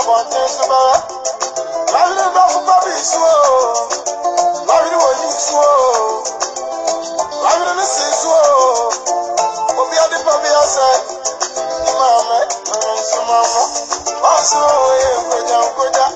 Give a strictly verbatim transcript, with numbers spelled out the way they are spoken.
abɔnten so bɛrɛ. Lawiri bɛfo babi so. Lawiri wɔ yi so. Lawiri ne si so. Obi adi pa bi asɛ. Imame, ɛnso mama. Ɔso ye nkoja nkoja.